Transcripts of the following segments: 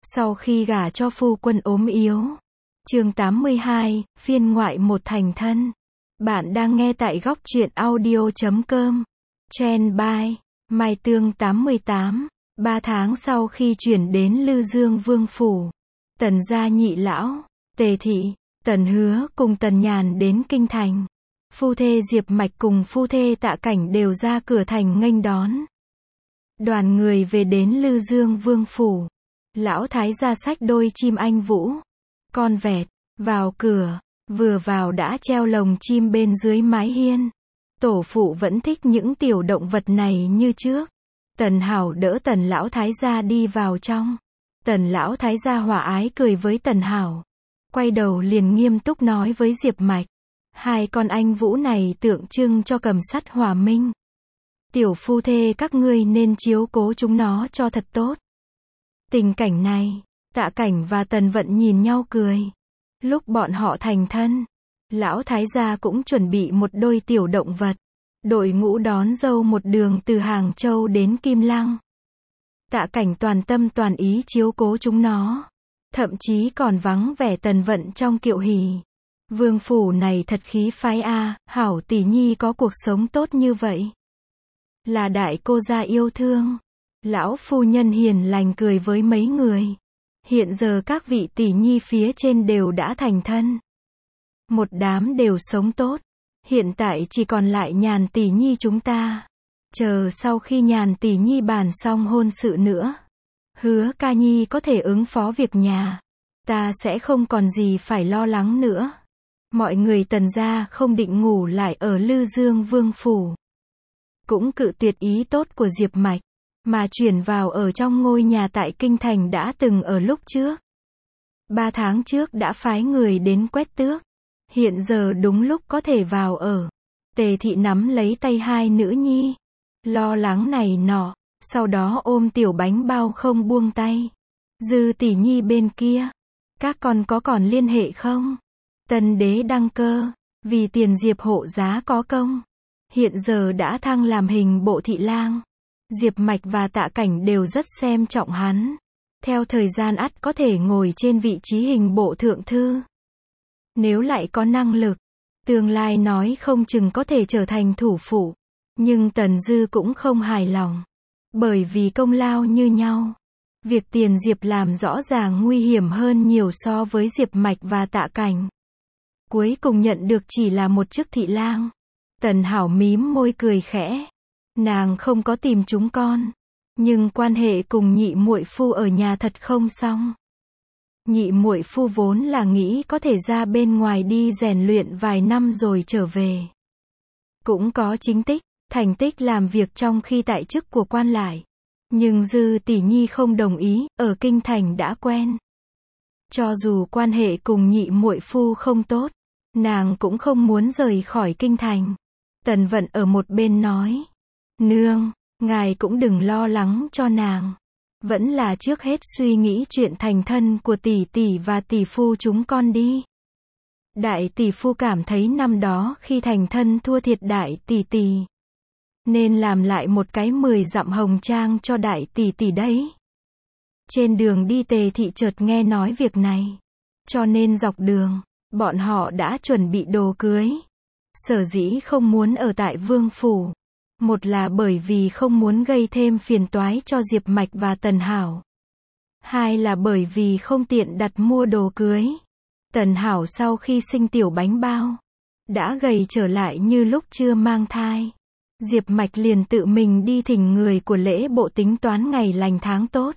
Sau khi gả cho phu quân ốm yếu. Chương 82, phiên ngoại một thành thân. Bạn đang nghe tại góc truyện audio.com. Trend by Mai Tương 88. 3 tháng sau khi chuyển đến Lư Dương Vương phủ, Tần gia nhị lão, Tề Thị, Tần Hứa cùng Tần Nhàn đến kinh thành. Phu thê Diệp Mạch cùng phu thê Tạ Cảnh đều ra cửa thành nghênh đón. Đoàn người về đến Lư Dương Vương phủ. Lão thái gia xách đôi chim anh vũ, con vẹt, vào cửa, vừa vào đã treo lồng chim bên dưới mái hiên. Tổ phụ vẫn thích những tiểu động vật này như trước. Tần Hảo đỡ Tần lão thái gia đi vào trong. Tần lão thái gia hòa ái cười với Tần Hảo. Quay đầu liền nghiêm túc nói với Diệp Mạch. Hai con anh vũ này tượng trưng cho cầm sắt hòa minh. Tiểu phu thê các ngươi nên chiếu cố chúng nó cho thật tốt. Tình cảnh này, Tạ Cảnh và Tần Vận nhìn nhau cười. Lúc bọn họ thành thân, lão thái gia cũng chuẩn bị một đôi tiểu động vật. Đội ngũ đón dâu một đường từ Hàng Châu đến Kim Lăng. Tạ Cảnh toàn tâm toàn ý chiếu cố chúng nó. Thậm chí còn vắng vẻ Tần Vận trong kiệu hỷ. Vương phủ này thật khí phái a, Hảo tỷ nhi có cuộc sống tốt như vậy. Là đại cô gia yêu thương. Lão phu nhân hiền lành cười với mấy người. Hiện giờ các vị tỷ nhi phía trên đều đã thành thân. Một đám đều sống tốt. Hiện tại chỉ còn lại Nhàn tỷ nhi chúng ta. Chờ sau khi Nhàn tỷ nhi bàn xong hôn sự nữa, Hứa ca nhi có thể ứng phó việc nhà, ta sẽ không còn gì phải lo lắng nữa. Mọi người Tần gia không định ngủ lại ở Lư Dương Vương phủ. Cũng cự tuyệt ý tốt của Diệp Mạch, mà chuyển vào ở trong ngôi nhà tại Kinh Thành đã từng ở lúc trước. 3 tháng trước đã phái người đến quét tước. Hiện giờ đúng lúc có thể vào ở. Tề Thị nắm lấy tay hai nữ nhi. Lo lắng này nọ, sau đó ôm tiểu bánh bao không buông tay. Dư tỷ nhi bên kia, các con có còn liên hệ không? Tân đế đăng cơ, vì tiền Diệp hộ giá có công. Hiện giờ đã thăng làm hình bộ thị lang. Diệp Mạch và Tạ Cảnh đều rất xem trọng hắn. Theo thời gian ắt có thể ngồi trên vị trí hình bộ thượng thư. Nếu lại có năng lực, tương lai nói không chừng có thể trở thành thủ phủ. Nhưng Tần Dư cũng không hài lòng. Bởi vì công lao như nhau. Việc tiền Diệp làm rõ ràng nguy hiểm hơn nhiều so với Diệp Mạch và Tạ Cảnh. Cuối cùng nhận được chỉ là một chức thị lang. Tần Hảo mím môi cười khẽ. Nàng không có tìm chúng con. Nhưng quan hệ cùng nhị muội phu ở nhà thật không xong. Nhị muội phu vốn là nghĩ có thể ra bên ngoài đi rèn luyện vài năm rồi trở về. Cũng có chính tích, thành tích làm việc trong khi tại chức của quan lại. Nhưng Dư tỷ nhi không đồng ý, ở Kinh Thành đã quen. Cho dù quan hệ cùng nhị muội phu không tốt, nàng cũng không muốn rời khỏi Kinh Thành. Tần Vận ở một bên nói. Nương, ngài cũng đừng lo lắng cho nàng. Vẫn là trước hết suy nghĩ chuyện thành thân của tỷ tỷ và tỷ phu chúng con đi. Đại tỷ phu cảm thấy năm đó khi thành thân thua thiệt đại tỷ tỷ. Nên làm lại một cái 10 dặm hồng trang cho đại tỷ tỷ đấy. Trên đường đi Tề Thị chợt nghe nói việc này. Cho nên dọc đường, bọn họ đã chuẩn bị đồ cưới. Sở dĩ không muốn ở tại Vương phủ. Một là bởi vì không muốn gây thêm phiền toái cho Diệp Mạch và Tần Hảo. Hai là bởi vì không tiện đặt mua đồ cưới. Tần Hảo sau khi sinh tiểu bánh bao, đã gầy trở lại như lúc chưa mang thai. Diệp Mạch liền tự mình đi thỉnh người của lễ bộ tính toán ngày lành tháng tốt.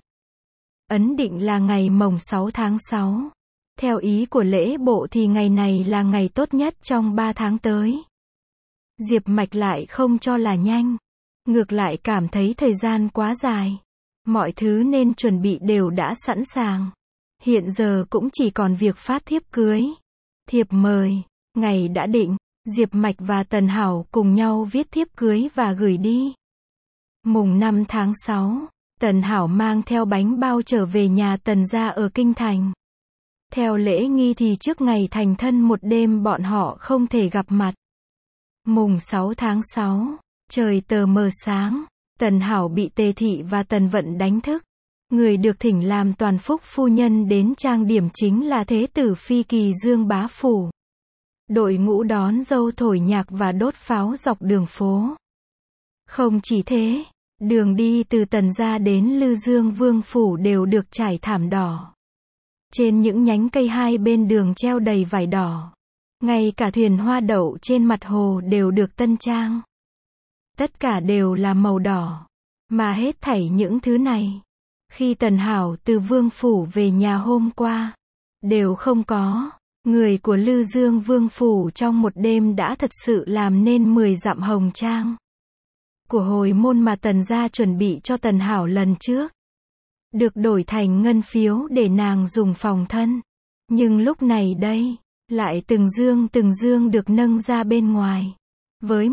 Ấn định là ngày mồng 6 tháng 6. Theo ý của lễ bộ thì ngày này là ngày tốt nhất trong 3 tháng tới. Diệp Mạch lại không cho là nhanh. Ngược lại cảm thấy thời gian quá dài. Mọi thứ nên chuẩn bị đều đã sẵn sàng. Hiện giờ cũng chỉ còn việc phát thiếp cưới. Thiệp mời, ngày đã định. Diệp Mạch và Tần Hảo cùng nhau viết thiếp cưới và gửi đi. Mùng 5 tháng 6, Tần Hảo mang theo bánh bao trở về nhà Tần gia ở Kinh Thành. Theo lễ nghi thì trước ngày thành thân một đêm bọn họ không thể gặp mặt. Mùng 6 tháng 6, trời tờ mờ sáng, Tần Hảo bị Tề Thị và Tần Vận đánh thức. Người được thỉnh làm toàn phúc phu nhân đến trang điểm chính là Thế tử Phi Kỳ Dương bá phủ. Đội ngũ đón dâu thổi nhạc và đốt pháo dọc đường phố. Không chỉ thế, đường đi từ Tần gia đến Lư Dương Vương phủ đều được trải thảm đỏ. Trên những nhánh cây hai bên đường treo đầy vải đỏ. Ngay cả thuyền hoa đậu trên mặt hồ đều được tân trang. Tất cả đều là màu đỏ. Mà hết thảy những thứ này, khi Tần Hảo từ Vương phủ về nhà hôm qua, đều không có. Người của Lư Dương Vương phủ trong một đêm đã thật sự làm nên 10 dặm hồng trang. Của hồi môn mà Tần gia chuẩn bị cho Tần Hảo lần trước, được đổi thành ngân phiếu để nàng dùng phòng thân. Nhưng lúc này đây, lại từng dương được nâng ra bên ngoài. Với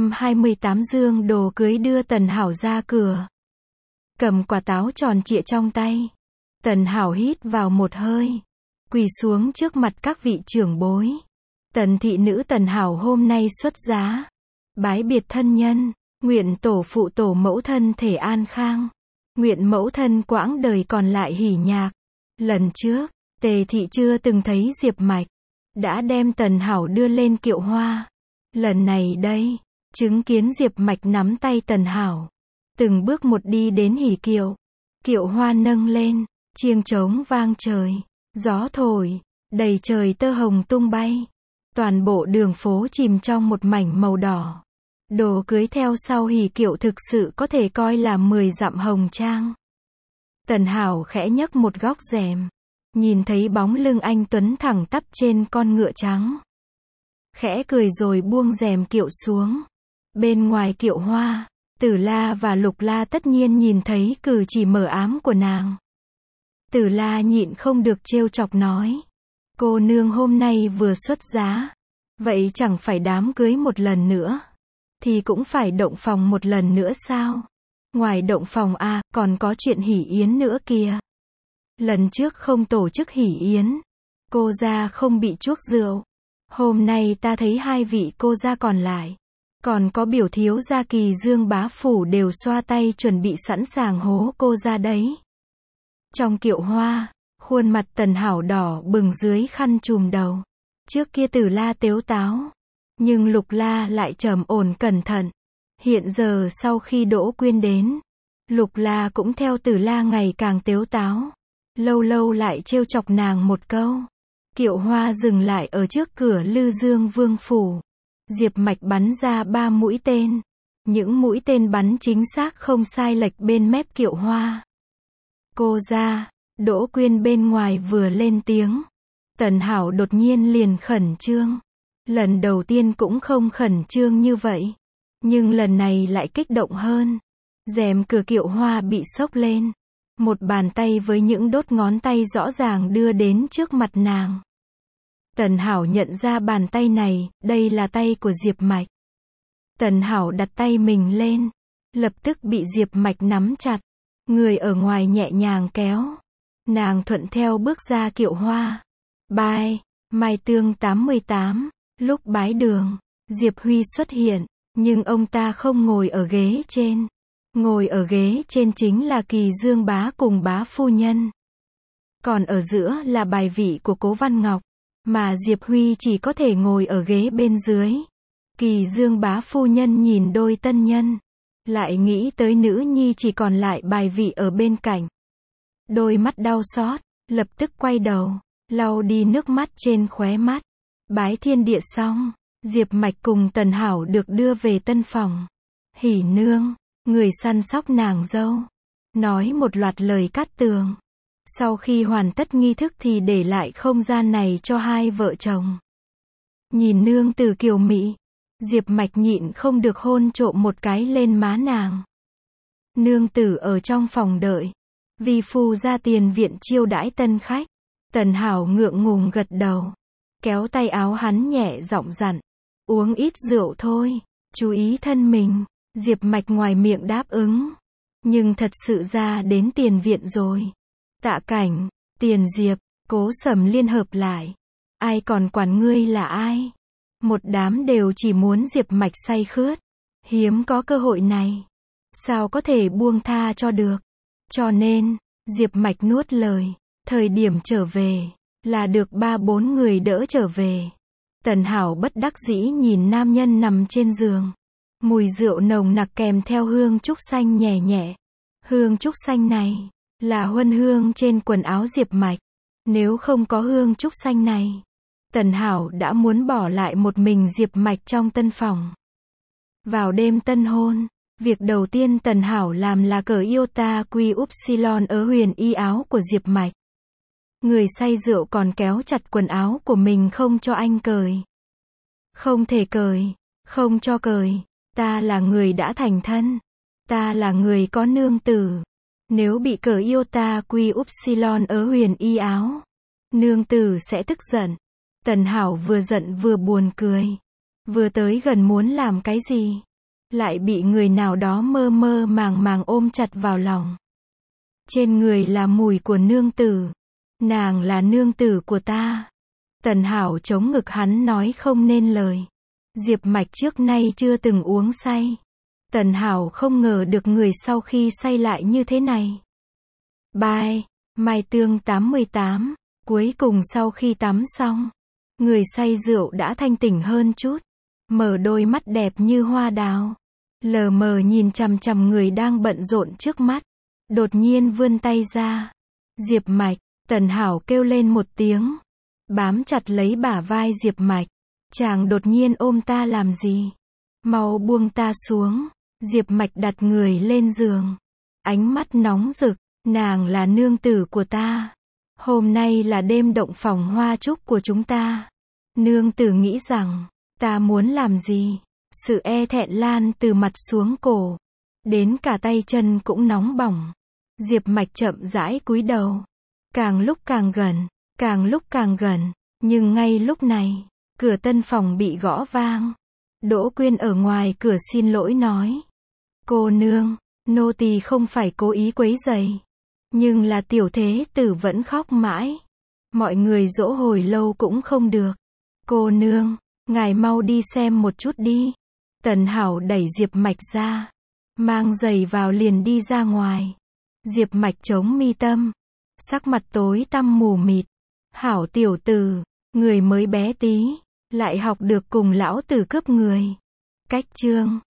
128 dương đồ cưới đưa Tần Hảo ra cửa. Cầm quả táo tròn trịa trong tay. Tần Hảo hít vào một hơi. Quỳ xuống trước mặt các vị trưởng bối. Tần thị nữ Tần Hảo hôm nay xuất giá. Bái biệt thân nhân. Nguyện tổ phụ tổ mẫu thân thể an khang. Nguyện mẫu thân quãng đời còn lại hỉ nhạc. Lần trước, Tề thị chưa từng thấy Diệp Mạch. Đã đem Tần Hảo đưa lên kiệu hoa. Lần này đây, chứng kiến Diệp Mạch nắm tay Tần Hảo. Từng bước một đi đến hỉ kiệu. Kiệu hoa nâng lên, chiêng trống vang trời. Gió thổi, đầy trời tơ hồng tung bay. Toàn bộ đường phố chìm trong một mảnh màu đỏ. Đồ cưới theo sau hỉ kiệu thực sự có thể coi là 10 dặm hồng trang. Tần Hảo khẽ nhấc một góc rèm. Nhìn thấy bóng lưng anh tuấn thẳng tắp trên con ngựa trắng. Khẽ cười rồi buông rèm kiệu xuống. Bên ngoài kiệu hoa, Tử La và Lục La tất nhiên nhìn thấy cử chỉ mờ ám của nàng. Tử La nhịn không được trêu chọc nói. Cô nương hôm nay vừa xuất giá. Vậy chẳng phải đám cưới một lần nữa. Thì cũng phải động phòng một lần nữa sao? Ngoài động phòng còn có chuyện hỉ yến nữa kìa. Lần trước không tổ chức hỉ yến. Cô gia không bị chuốc rượu. Hôm nay ta thấy hai vị cô gia còn lại. Còn có biểu thiếu gia Kỳ Dương bá phủ đều xoa tay chuẩn bị sẵn sàng hố cô gia đấy. Trong kiệu hoa, khuôn mặt Tần Hảo đỏ bừng dưới khăn trùm đầu. Trước kia Tử La tếu táo. Nhưng Lục La lại trầm ổn cẩn thận. Hiện giờ sau khi Đỗ Quyên đến, Lục La cũng theo Tử La ngày càng tếu táo. Lâu lâu lại trêu chọc nàng một câu. Kiệu hoa dừng lại ở trước cửa Lư Dương Vương phủ. Diệp Mạch bắn ra 3 mũi tên. Những mũi tên bắn chính xác không sai lệch bên mép kiệu hoa. Cô gia, Đỗ Quyên bên ngoài vừa lên tiếng. Tần Hảo đột nhiên liền khẩn trương. Lần đầu tiên cũng không khẩn trương như vậy. Nhưng lần này lại kích động hơn. Rèm cửa kiệu hoa bị xốc lên. Một bàn tay với những đốt ngón tay rõ ràng đưa đến trước mặt nàng. Tần Hảo nhận ra bàn tay này, đây là tay của Diệp Mạch. Tần Hảo đặt tay mình lên. Lập tức bị Diệp Mạch nắm chặt. Người ở ngoài nhẹ nhàng kéo. Nàng thuận theo bước ra kiệu hoa. Bye, Mai Tương 88. Lúc bái đường, Diệp Huy xuất hiện. Nhưng ông ta không ngồi ở ghế trên. Ngồi ở ghế trên chính là Kỳ Dương bá cùng bá phu nhân. Còn ở giữa là bài vị của Cố Văn Ngọc. Mà Diệp Huy chỉ có thể ngồi ở ghế bên dưới. Kỳ Dương bá phu nhân nhìn đôi tân nhân. Lại nghĩ tới nữ nhi chỉ còn lại bài vị ở bên cạnh. Đôi mắt đau xót, lập tức quay đầu, lau đi nước mắt trên khóe mắt. Bái thiên địa xong, Diệp Mạch cùng Tần Hảo được đưa về tân phòng. Hỉ nương, người săn sóc nàng dâu, nói một loạt lời cát tường. Sau khi hoàn tất nghi thức thì để lại không gian này cho hai vợ chồng. Nhìn nương tử kiều mỹ, Diệp Mạch nhịn không được hôn trộm một cái lên má nàng. Nương tử ở trong phòng đợi. Vi phu ra tiền viện chiêu đãi tân khách. Tần Hảo ngượng ngùng gật đầu. Kéo tay áo hắn nhẹ giọng dặn. Uống ít rượu thôi. Chú ý thân mình. Diệp Mạch ngoài miệng đáp ứng. Nhưng thật sự ra đến tiền viện rồi. Tạ Cảnh, Tiền Diệp, Cố Sầm liên hợp lại. Ai còn quản ngươi là ai? Một đám đều chỉ muốn Diệp Mạch say khướt. Hiếm có cơ hội này. Sao có thể buông tha cho được? Cho nên, Diệp Mạch nuốt lời. Thời điểm trở về, là được 3-4 người đỡ trở về. Tần Hảo bất đắc dĩ nhìn nam nhân nằm trên giường. Mùi rượu nồng nặc kèm theo hương trúc xanh nhẹ nhẹ. Hương trúc xanh này, là huân hương trên quần áo Diệp Mạch. Nếu không có hương trúc xanh này, Tần Hảo đã muốn bỏ lại một mình Diệp Mạch trong tân phòng. Vào đêm tân hôn, việc đầu tiên Tần Hảo làm là cởi iota quy upsilon ở huyền y áo của Diệp Mạch. Người say rượu còn kéo chặt quần áo của mình không cho anh cởi. Không thể cởi, không cho cởi, ta là người đã thành thân. Ta là người có nương tử. Nếu bị cởi iota quy upsilon ở huyền y áo, nương tử sẽ tức giận. Tần Hảo vừa giận vừa buồn cười. Vừa tới gần muốn làm cái gì, lại bị người nào đó mơ mơ màng màng ôm chặt vào lòng. Trên người là mùi của nương tử. Nàng là nương tử của ta. Tần Hảo chống ngực hắn nói không nên lời. Diệp Mạch trước nay chưa từng uống say. Tần Hảo không ngờ được người sau khi say lại như thế này. Bye, Mai Tương 88. Cuối cùng sau khi tắm xong, người say rượu đã thanh tỉnh hơn chút. Mở đôi mắt đẹp như hoa đào. Lờ mờ nhìn chằm chằm người đang bận rộn trước mắt. Đột nhiên vươn tay ra. Diệp Mạch, Tần Hảo kêu lên một tiếng. Bám chặt lấy bả vai Diệp Mạch. Chàng đột nhiên ôm ta làm gì? Mau buông ta xuống. Diệp Mạch đặt người lên giường. Ánh mắt nóng rực. Nàng là nương tử của ta. Hôm nay là đêm động phòng hoa trúc của chúng ta. Nương tử nghĩ rằng, ta muốn làm gì? Sự e thẹn lan từ mặt xuống cổ. Đến cả tay chân cũng nóng bỏng. Diệp Mạch chậm rãi cúi đầu. Càng lúc càng gần, càng lúc càng gần. Nhưng ngay lúc này, cửa tân phòng bị gõ vang. Đỗ Quyên ở ngoài cửa xin lỗi nói. Cô nương, nô tỳ không phải cố ý quấy rầy. Nhưng là tiểu thế tử vẫn khóc mãi. Mọi người dỗ hồi lâu cũng không được. Cô nương, ngài mau đi xem một chút đi. Tần Hảo đẩy Diệp Mạch ra. Mang giày vào liền đi ra ngoài. Diệp Mạch chống mi tâm. Sắc mặt tối tăm mù mịt. Hảo tiểu tử, người mới bé tí, lại học được cùng lão tử cướp người. Cách chương